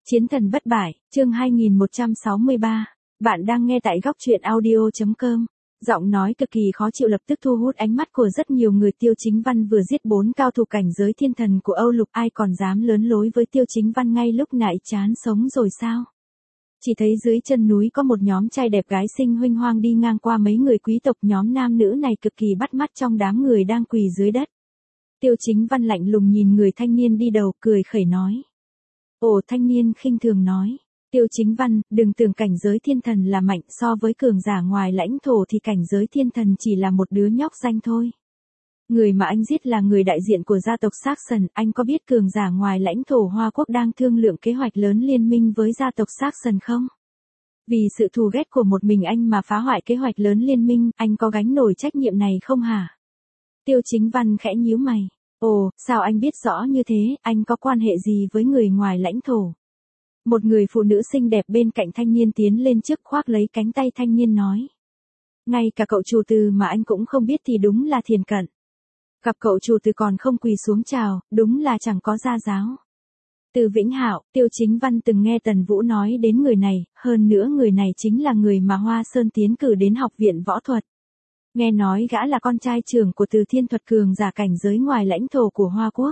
Chiến thần bất bại, chương 2163. Bạn đang nghe tại góc truyện audio.com. Giọng nói cực kỳ khó chịu lập tức thu hút ánh mắt của rất nhiều người. Tiêu Chính Văn vừa giết 4 cao thủ cảnh giới thiên thần của Âu Lục, ai còn dám lớn lối với Tiêu Chính Văn ngay lúc nãy, chán sống rồi sao? Chỉ thấy dưới chân núi có một nhóm trai đẹp gái xinh huênh hoang đi ngang qua, mấy người quý tộc nhóm nam nữ này cực kỳ bắt mắt trong đám người đang quỳ dưới đất. Tiêu Chính Văn lạnh lùng nhìn người thanh niên đi đầu, cười khẩy nói. Ồ, thanh niên khinh thường nói. Tiêu Chính Văn, đừng tưởng cảnh giới thiên thần là mạnh, so với cường giả ngoài lãnh thổ thì cảnh giới thiên thần chỉ là một đứa nhóc danh thôi. Người mà anh giết là người đại diện của gia tộc Saxon, anh có biết cường giả ngoài lãnh thổ Hoa Quốc đang thương lượng kế hoạch lớn liên minh với gia tộc Saxon không? Vì sự thù ghét của một mình anh mà phá hoại kế hoạch lớn liên minh, anh có gánh nổi trách nhiệm này không hả? Tiêu Chính Văn khẽ nhíu mày. Ồ, sao anh biết rõ như thế, anh có quan hệ gì với người ngoài lãnh thổ? Một người phụ nữ xinh đẹp bên cạnh thanh niên tiến lên trước, khoác lấy cánh tay thanh niên nói. Ngay cả cậu chủ từ mà anh cũng không biết thì đúng là thiền cận. Gặp cậu chủ từ còn không quỳ xuống chào, đúng là chẳng có gia giáo. Từ Vĩnh Hạo, Tiêu Chính Văn từng nghe Tần Vũ nói đến người này, hơn nữa người này chính là người mà Hoa Sơn tiến cử đến học viện võ thuật. Nghe nói gã là con trai trưởng của Từ Thiên Thuật, cường giả cảnh giới ngoài lãnh thổ của Hoa Quốc.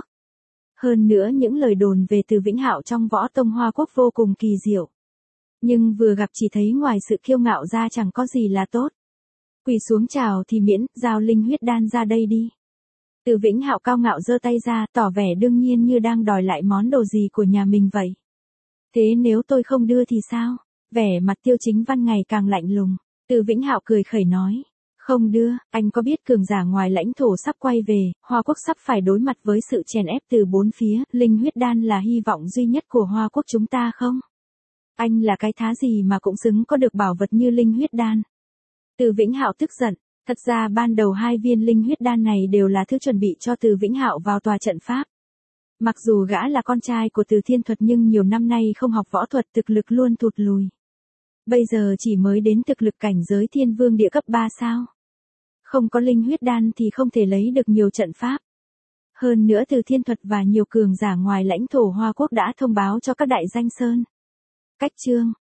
Hơn nữa những lời đồn về Từ Vĩnh Hạo trong võ tông Hoa Quốc vô cùng kỳ diệu. Nhưng vừa gặp chỉ thấy ngoài sự kiêu ngạo ra chẳng có gì là tốt. Quỳ xuống chào thì miễn, giao linh huyết đan ra đây đi. Từ Vĩnh Hạo cao ngạo giơ tay ra, tỏ vẻ đương nhiên như đang đòi lại món đồ gì của nhà mình vậy. Thế nếu tôi không đưa thì sao? Vẻ mặt Tiêu Chính Văn ngày càng lạnh lùng. Từ Vĩnh Hạo cười khẩy nói. Không đưa, anh có biết cường giả ngoài lãnh thổ sắp quay về, Hoa Quốc sắp phải đối mặt với sự chèn ép từ bốn phía, linh huyết đan là hy vọng duy nhất của Hoa Quốc chúng ta không? Anh là cái thá gì mà cũng xứng có được bảo vật như linh huyết đan? Từ Vĩnh Hạo tức giận, thật ra ban đầu 2 viên linh huyết đan này đều là thứ chuẩn bị cho Từ Vĩnh Hạo vào tòa trận pháp. Mặc dù gã là con trai của Từ Thiên Thuật nhưng nhiều năm nay không học võ thuật, thực lực luôn thụt lùi. Bây giờ chỉ mới đến thực lực cảnh giới thiên vương địa cấp 3 sao? Không có linh huyết đan thì không thể lấy được nhiều trận pháp. Hơn nữa Từ Thiên Thuật và nhiều cường giả ngoài lãnh thổ Hoa Quốc đã thông báo cho các đại danh sơn. Cách chương,